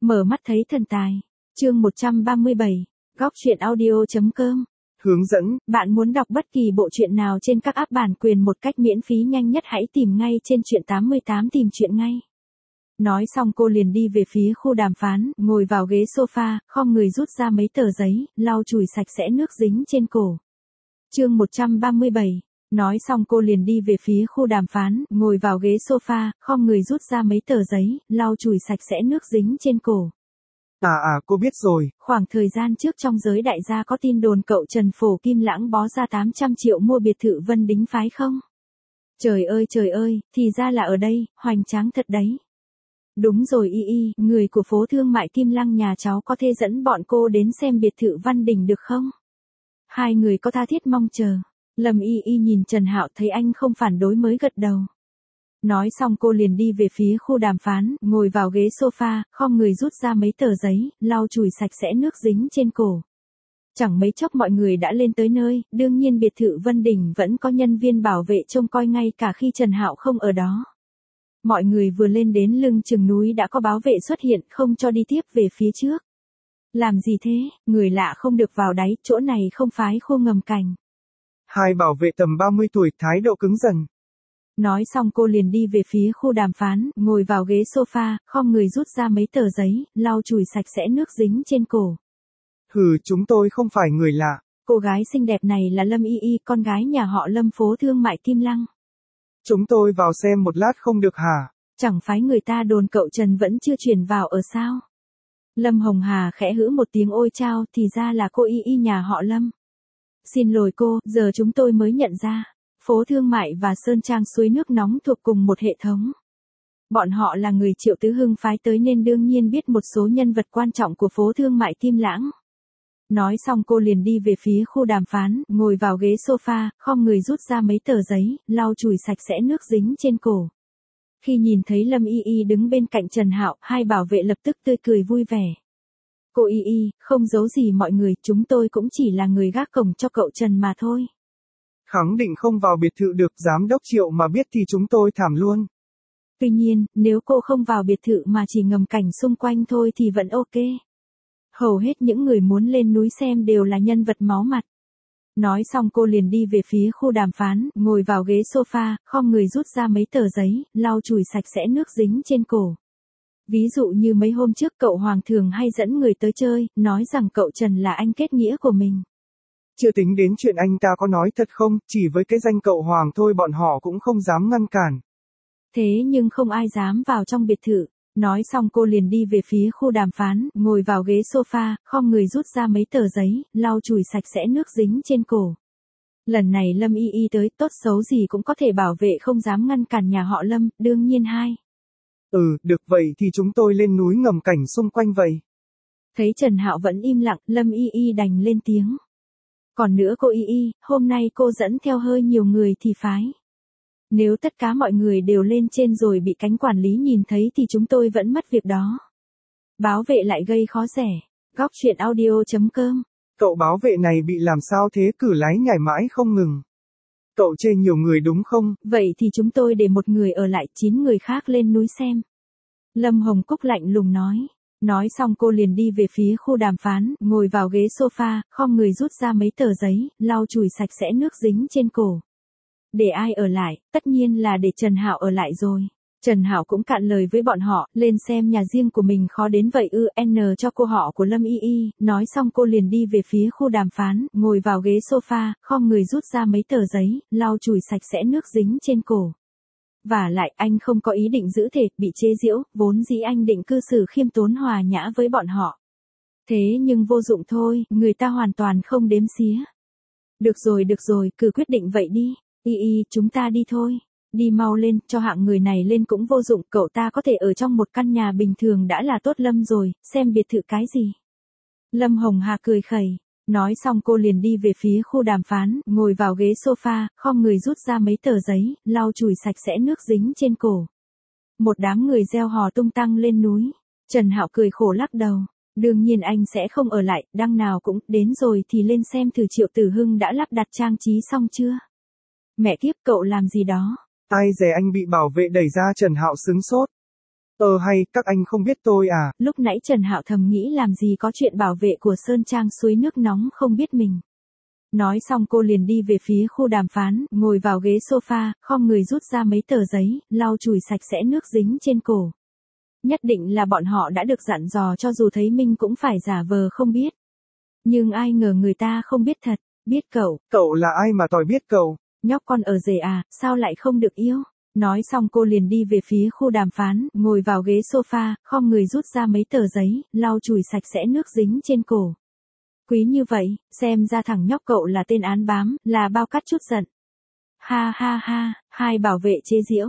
Mở mắt thấy thần tài. Chương 137. Góc truyện audio.com. Hướng dẫn. Bạn muốn đọc bất kỳ bộ truyện nào trên các app bản quyền một cách miễn phí nhanh nhất hãy tìm ngay trên truyện 88 tìm truyện ngay. Nói xong cô liền đi về phía khu đàm phán, ngồi vào ghế sofa, khom người rút ra mấy tờ giấy, lau chùi sạch sẽ nước dính trên cổ. Chương 137. Nói xong cô liền đi về phía khu đàm phán, ngồi vào ghế sofa, khom người rút ra mấy tờ giấy, lau chùi sạch sẽ nước dính trên cổ. Cô biết rồi. Khoảng thời gian trước trong giới đại gia có tin đồn cậu Trần Phổ Kim Lãng bó ra 800 triệu mua biệt thự Vân Đính phái không? Trời ơi, thì ra là ở đây, hoành tráng thật đấy. Đúng rồi người của phố thương mại Kim Lăng nhà cháu có thể dẫn bọn cô đến xem biệt thự Văn Đình được không? Hai người có tha thiết mong chờ. Lâm nhìn Trần Hạo thấy anh không phản đối mới gật đầu. Nói xong cô liền đi về phía khu đàm phán, ngồi vào ghế sofa, khom người rút ra mấy tờ giấy, lau chùi sạch sẽ nước dính trên cổ. Chẳng mấy chốc mọi người đã lên tới nơi, đương nhiên biệt thự Vân Đình vẫn có nhân viên bảo vệ trông coi ngay cả khi Trần Hạo không ở đó. Mọi người vừa lên đến lưng chừng núi đã có báo vệ xuất hiện không cho đi tiếp về phía trước. Làm gì thế, người lạ không được vào đáy, chỗ này không phái khu ngầm cảnh. Hai bảo vệ tầm 30 tuổi, thái độ cứng dần. Nói xong cô liền đi về phía khu đàm phán, ngồi vào ghế sofa, khom người rút ra mấy tờ giấy, lau chùi sạch sẽ nước dính trên cổ. Chúng tôi không phải người lạ. Cô gái xinh đẹp này là Lâm con gái nhà họ Lâm phố thương mại Kim Lăng. Chúng tôi vào xem một lát không được hả? Chẳng phải người ta đồn cậu Trần vẫn chưa chuyển vào ở sao? Lâm Hồng Hà khẽ hữ một tiếng ôi chao, thì ra là cô nhà họ Lâm. Xin lỗi cô, giờ chúng tôi mới nhận ra. Phố thương mại và Sơn Trang suối nước nóng thuộc cùng một hệ thống. Bọn họ là người Triệu Tứ Hưng phái tới nên đương nhiên biết một số nhân vật quan trọng của phố thương mại Kim Lãng. Nói xong cô liền đi về phía khu đàm phán, ngồi vào ghế sofa, khom người rút ra mấy tờ giấy, lau chùi sạch sẽ nước dính trên cổ. Khi nhìn thấy Lâm đứng bên cạnh Trần Hạo, hai bảo vệ lập tức tươi cười vui vẻ. Cô không giấu gì mọi người, chúng tôi cũng chỉ là người gác cổng cho cậu Trần mà thôi. Khẳng định không vào biệt thự được, giám đốc Triệu mà biết thì chúng tôi thảm luôn. Tuy nhiên, nếu cô không vào biệt thự mà chỉ ngầm cảnh xung quanh thôi thì vẫn ok. Hầu hết những người muốn lên núi xem đều là nhân vật máu mặt. Nói xong cô liền đi về phía khu đàm phán, ngồi vào ghế sofa, khom người rút ra mấy tờ giấy, lau chùi sạch sẽ nước dính trên cổ. Ví dụ như mấy hôm trước cậu Hoàng thường hay dẫn người tới chơi, nói rằng cậu Trần là anh kết nghĩa của mình. Chưa tính đến chuyện anh ta có nói thật không, chỉ với cái danh cậu Hoàng thôi bọn họ cũng không dám ngăn cản. Thế nhưng không ai dám vào trong biệt thự. Nói xong cô liền đi về phía khu đàm phán, ngồi vào ghế sofa, khom người rút ra mấy tờ giấy, lau chùi sạch sẽ nước dính trên cổ. Lần này Lâm tới, tốt xấu gì cũng có thể bảo vệ không dám ngăn cản nhà họ Lâm, đương nhiên hai. Được vậy thì chúng tôi lên núi ngầm cảnh xung quanh vậy. Thấy Trần Hạo vẫn im lặng, Lâm đành lên tiếng. Còn nữa cô hôm nay cô dẫn theo hơi nhiều người thì phái. Nếu tất cả mọi người đều lên trên rồi bị cánh quản lý nhìn thấy thì chúng tôi vẫn mất việc đó. Báo vệ lại gây khó dễ. Góc truyện audio.com. Cậu báo vệ này bị làm sao thế, cử lái nhảy mãi không ngừng. Cậu chê nhiều người đúng không? Vậy thì chúng tôi để một người ở lại, 9 người khác lên núi xem. Lâm Hồng Cúc lạnh lùng nói. Nói xong cô liền đi về phía khu đàm phán, ngồi vào ghế sofa, khom người rút ra mấy tờ giấy, lau chùi sạch sẽ nước dính trên cổ. Để ai ở lại, tất nhiên là để Trần Hạo ở lại rồi. Trần Hạo cũng cạn lời với bọn họ, lên xem nhà riêng của mình khó đến vậy cho cô họ của Lâm nói xong cô liền đi về phía khu đàm phán, ngồi vào ghế sofa, khom người rút ra mấy tờ giấy, lau chùi sạch sẽ nước dính trên cổ. Và lại anh không có ý định giữ thể, bị chế giễu, vốn dĩ anh định cư xử khiêm tốn hòa nhã với bọn họ. Thế nhưng vô dụng thôi, người ta hoàn toàn không đếm xía. Được rồi, cứ quyết định vậy đi. Chúng ta đi thôi. Đi mau lên, cho hạng người này lên cũng vô dụng, cậu ta có thể ở trong một căn nhà bình thường đã là tốt Lâm rồi, xem biệt thự cái gì. Lâm Hồng Hà cười khẩy. Nói xong cô liền đi về phía khu đàm phán, ngồi vào ghế sofa, khom người rút ra mấy tờ giấy, lau chùi sạch sẽ nước dính trên cổ. Một đám người reo hò tung tăng lên núi. Trần Hạo cười khổ lắc đầu. Đương nhiên anh sẽ không ở lại, đằng nào cũng đến rồi thì lên xem thử Triệu Tử Hưng đã lắp đặt trang trí xong chưa. Mẹ kiếp, cậu làm gì đó? Ai dè anh bị bảo vệ đẩy ra, Trần Hạo sững sốt. Hay, các anh không biết tôi à? Lúc nãy Trần Hạo thầm nghĩ làm gì có chuyện bảo vệ của Sơn Trang suối nước nóng không biết mình. Nói xong cô liền đi về phía khu đàm phán, ngồi vào ghế sofa, khom người rút ra mấy tờ giấy, lau chùi sạch sẽ nước dính trên cổ. Nhất định là bọn họ đã được dặn dò cho dù thấy Minh cũng phải giả vờ không biết. Nhưng ai ngờ người ta không biết thật, biết cậu. Cậu là ai mà tỏi biết cậu? Nhóc con ở rể à, sao lại không được yêu? Nói xong cô liền đi về phía khu đàm phán, ngồi vào ghế sofa, khom người rút ra mấy tờ giấy, lau chùi sạch sẽ nước dính trên cổ. Quý như vậy, xem ra thằng nhóc cậu là tên án bám, là bao cắt chút giận. Ha ha ha, hai bảo vệ chế giễu.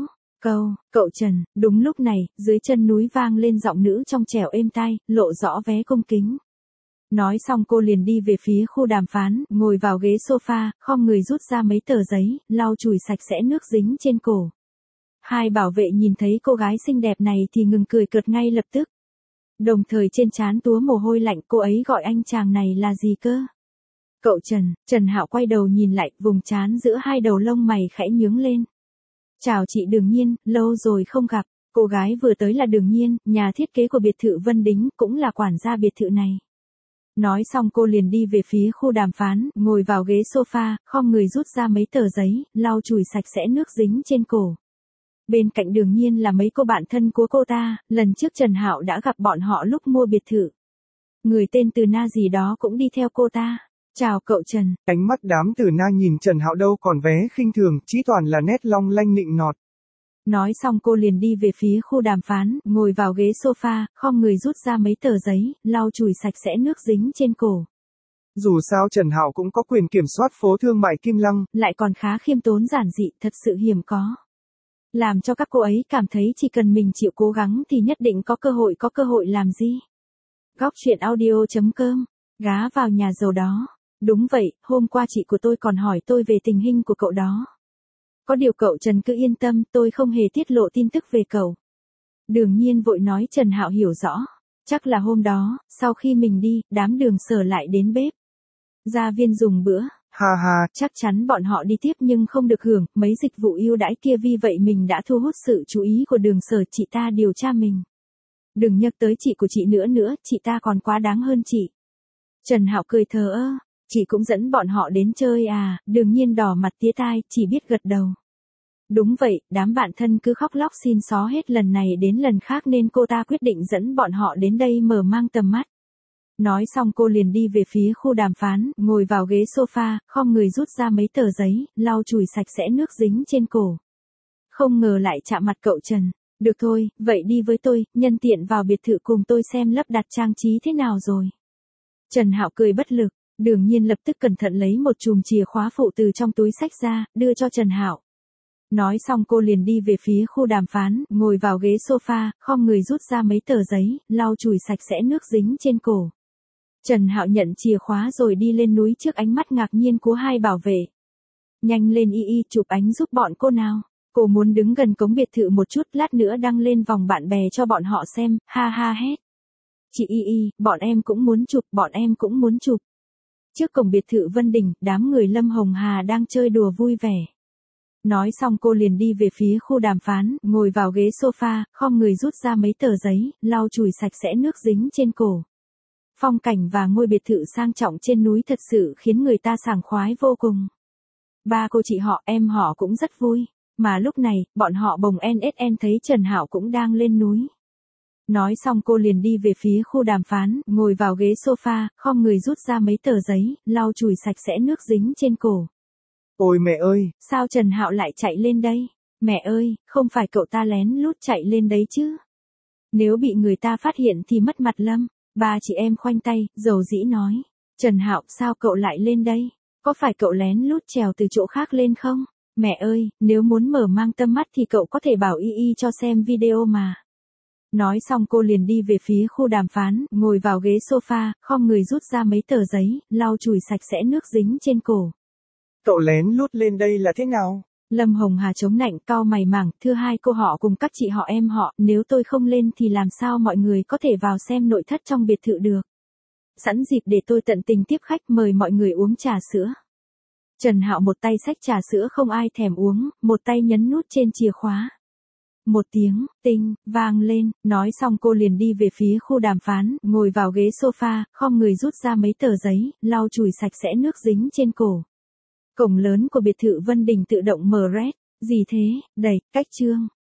Cậu Trần, đúng lúc này, dưới chân núi vang lên giọng nữ trong trẻo êm tai, lộ rõ vé cung kính. Nói xong cô liền đi về phía khu đàm phán, ngồi vào ghế sofa, khom người rút ra mấy tờ giấy, lau chùi sạch sẽ nước dính trên cổ. Hai bảo vệ nhìn thấy cô gái xinh đẹp này thì ngừng cười cợt ngay lập tức. Đồng thời trên trán túa mồ hôi lạnh, cô ấy gọi anh chàng này là gì cơ? Cậu Trần Hạo quay đầu nhìn lại, vùng trán giữa hai đầu lông mày khẽ nhướng lên. Chào chị Đường Nhiên, lâu rồi không gặp. Cô gái vừa tới là Đường Nhiên, nhà thiết kế của biệt thự Vân Đính, cũng là quản gia biệt thự này. Nói xong cô liền đi về phía khu đàm phán, ngồi vào ghế sofa, khom người rút ra mấy tờ giấy, lau chùi sạch sẽ nước dính trên cổ. Bên cạnh Đường Nhiên là mấy cô bạn thân của cô ta, lần trước Trần Hạo đã gặp bọn họ lúc mua biệt thự. Người tên Từ Na gì đó cũng đi theo cô ta. Chào cậu Trần. Ánh mắt đám Từ Na nhìn Trần Hạo đâu còn vé khinh thường, chỉ toàn là nét long lanh nịnh nọt. Nói xong cô liền đi về phía khu đàm phán, ngồi vào ghế sofa, khom người rút ra mấy tờ giấy, lau chùi sạch sẽ nước dính trên cổ. Dù sao Trần Hạo cũng có quyền kiểm soát phố thương mại Kim Lăng, lại còn khá khiêm tốn giản dị, thật sự hiếm có. Làm cho các cô ấy cảm thấy chỉ cần mình chịu cố gắng thì nhất định có cơ hội làm gì. Góc truyện audio.com, gá vào nhà giàu đó. Đúng vậy, hôm qua chị của tôi còn hỏi tôi về tình hình của cậu đó. Có điều cậu Trần cứ yên tâm, tôi không hề tiết lộ tin tức về cậu. Đường Nhiên vội nói. Trần Hạo hiểu rõ. Chắc là hôm đó, sau khi mình đi, đám Đường Sở lại đến bếp. Gia viên dùng bữa. Ha ha, chắc chắn bọn họ đi tiếp nhưng không được hưởng mấy dịch vụ ưu đãi kia, vì vậy mình đã thu hút sự chú ý của Đường Sở, chị ta điều tra mình. Đừng nhắc tới chị của chị nữa, chị ta còn quá đáng hơn chị. Trần Hạo cười thờ ơ, chị cũng dẫn bọn họ đến chơi à? Đường Nhiên đỏ mặt tía tai, chỉ biết gật đầu. Đúng vậy, đám bạn thân cứ khóc lóc xin xó hết lần này đến lần khác nên cô ta quyết định dẫn bọn họ đến đây mở mang tầm mắt. Nói xong cô liền đi về phía khu đàm phán, ngồi vào ghế sofa, khom người rút ra mấy tờ giấy, lau chùi sạch sẽ nước dính trên cổ. Không ngờ lại chạm mặt cậu Trần. Được thôi, vậy đi với tôi, nhân tiện vào biệt thự cùng tôi xem lắp đặt trang trí thế nào rồi. Trần Hạo cười bất lực. Đường Nhiên lập tức cẩn thận lấy một chùm chìa khóa phụ từ trong túi xách ra, đưa cho Trần Hạo. Nói xong cô liền đi về phía khu đàm phán, ngồi vào ghế sofa, khom người rút ra mấy tờ giấy, lau chùi sạch sẽ nước dính trên cổ. Trần Hạo nhận chìa khóa rồi đi lên núi trước ánh mắt ngạc nhiên của hai bảo vệ. Nhanh lên y chụp ảnh giúp bọn cô nào. Cô muốn đứng gần cổng biệt thự một chút, lát nữa đăng lên vòng bạn bè cho bọn họ xem, ha ha hét. Chị bọn em cũng muốn chụp. Trước cổng biệt thự Vân Đình, đám người Lâm Hồng Hà đang chơi đùa vui vẻ. Nói xong cô liền đi về phía khu đàm phán, ngồi vào ghế sofa, khom người rút ra mấy tờ giấy, lau chùi sạch sẽ nước dính trên cổ. Phong cảnh và ngôi biệt thự sang trọng trên núi thật sự khiến người ta sảng khoái vô cùng. Ba cô chị họ, em họ cũng rất vui. Mà lúc này, bọn họ bồng NSN thấy Trần Hạo cũng đang lên núi. Nói xong cô liền đi về phía khu đàm phán, ngồi vào ghế sofa, khom người rút ra mấy tờ giấy, lau chùi sạch sẽ nước dính trên cổ. Ôi mẹ ơi! Sao Trần Hạo lại chạy lên đây? Mẹ ơi, không phải cậu ta lén lút chạy lên đấy chứ? Nếu bị người ta phát hiện thì mất mặt lắm. Ba chị em khoanh tay, dầu dĩ nói. Trần Hạo, sao cậu lại lên đây? Có phải cậu lén lút trèo từ chỗ khác lên không? Mẹ ơi, nếu muốn mở mang tầm mắt thì cậu có thể bảo y cho xem video mà. Nói xong cô liền đi về phía khu đàm phán, ngồi vào ghế sofa, khom người rút ra mấy tờ giấy, lau chùi sạch sẽ nước dính trên cổ. Cậu lén lút lên đây là thế nào? Lâm Hồng Hà chống nạnh cau mày mảng, thưa hai cô họ cùng các chị họ em họ, nếu tôi không lên thì làm sao mọi người có thể vào xem nội thất trong biệt thự được. Sẵn dịp để tôi tận tình tiếp khách, mời mọi người uống trà sữa. Trần Hạo một tay xách trà sữa không ai thèm uống, một tay nhấn nút trên chìa khóa. một tiếng, tinh, vang lên, nói xong cô liền đi về phía khu đàm phán, ngồi vào ghế sofa, khom người rút ra mấy tờ giấy, lau chùi sạch sẽ nước dính trên cổ. Cổng lớn của biệt thự Vân Đình tự động mở rét, gì thế, đẩy, cách trương.